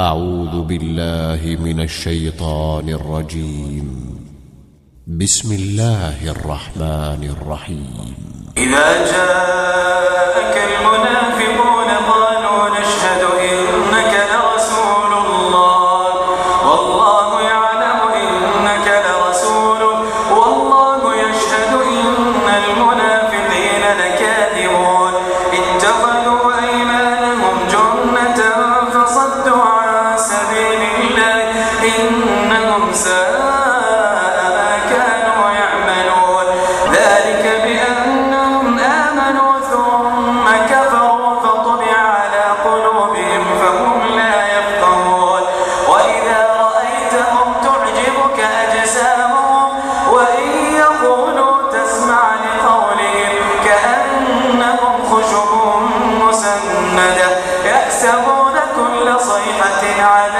أعوذ بالله من الشيطان الرجيم. بسم الله الرحمن الرحيم. إذا جاءك المنافقون قالوا نشهد إنك لرسول الله والله يعلم إنك لرسوله والله يشهد إن المنافقين لكاذبون اتخذوا أيمانهم جنة فصدوا عن سبيل الله إنهم ساء ما كانوا يعملون ذلك بأنهم آمنوا ثم كفروا فطبع على قلوبهم فهم لا يفقهون وإذا رأيتهم تعجبك أجسامهم وإن يقولوا تسمع لقولهم كأنهم خشب مسندة يحسبون كل صيحة عليهم